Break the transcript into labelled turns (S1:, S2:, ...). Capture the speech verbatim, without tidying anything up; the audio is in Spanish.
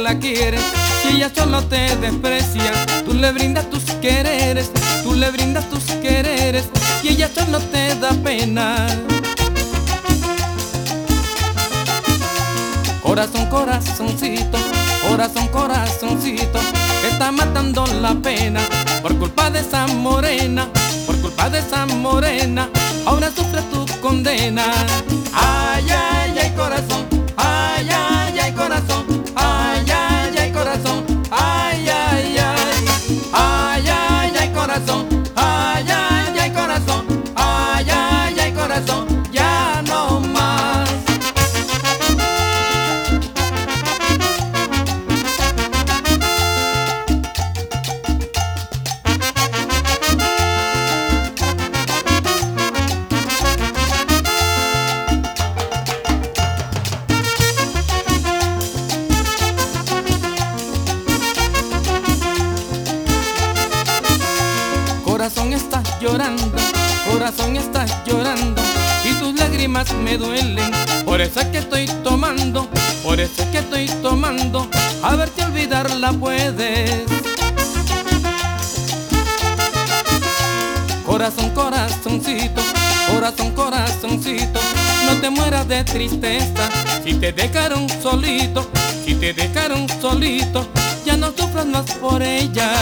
S1: la quieres. Si ella solo te desprecia, tú le brindas tus quereres, tú le brindas tus quereres, y ella solo te da pena. Corazón, corazoncito, corazón, corazoncito, que está matando la pena por culpa de esa morena, por culpa de esa morena, ahora sufre tu condena. Ay, ay, ay, corazón, ay, ay, ay, corazón, ay, ay, ay, corazón, ay, ay, ay, ay, ay, ay, corazón, ay, ay, ay, corazón, ay, ay, ay, corazón, ya no más. Corazón, estás llorando, corazón, estás llorando, y tus lágrimas me duelen. Por eso es que estoy tomando, por eso es que estoy tomando, a ver si olvidarla puedes. Corazón, corazoncito, corazón, corazoncito, no te mueras de tristeza. Si te dejaron solito, si te dejaron solito, ya no sufras más por ella.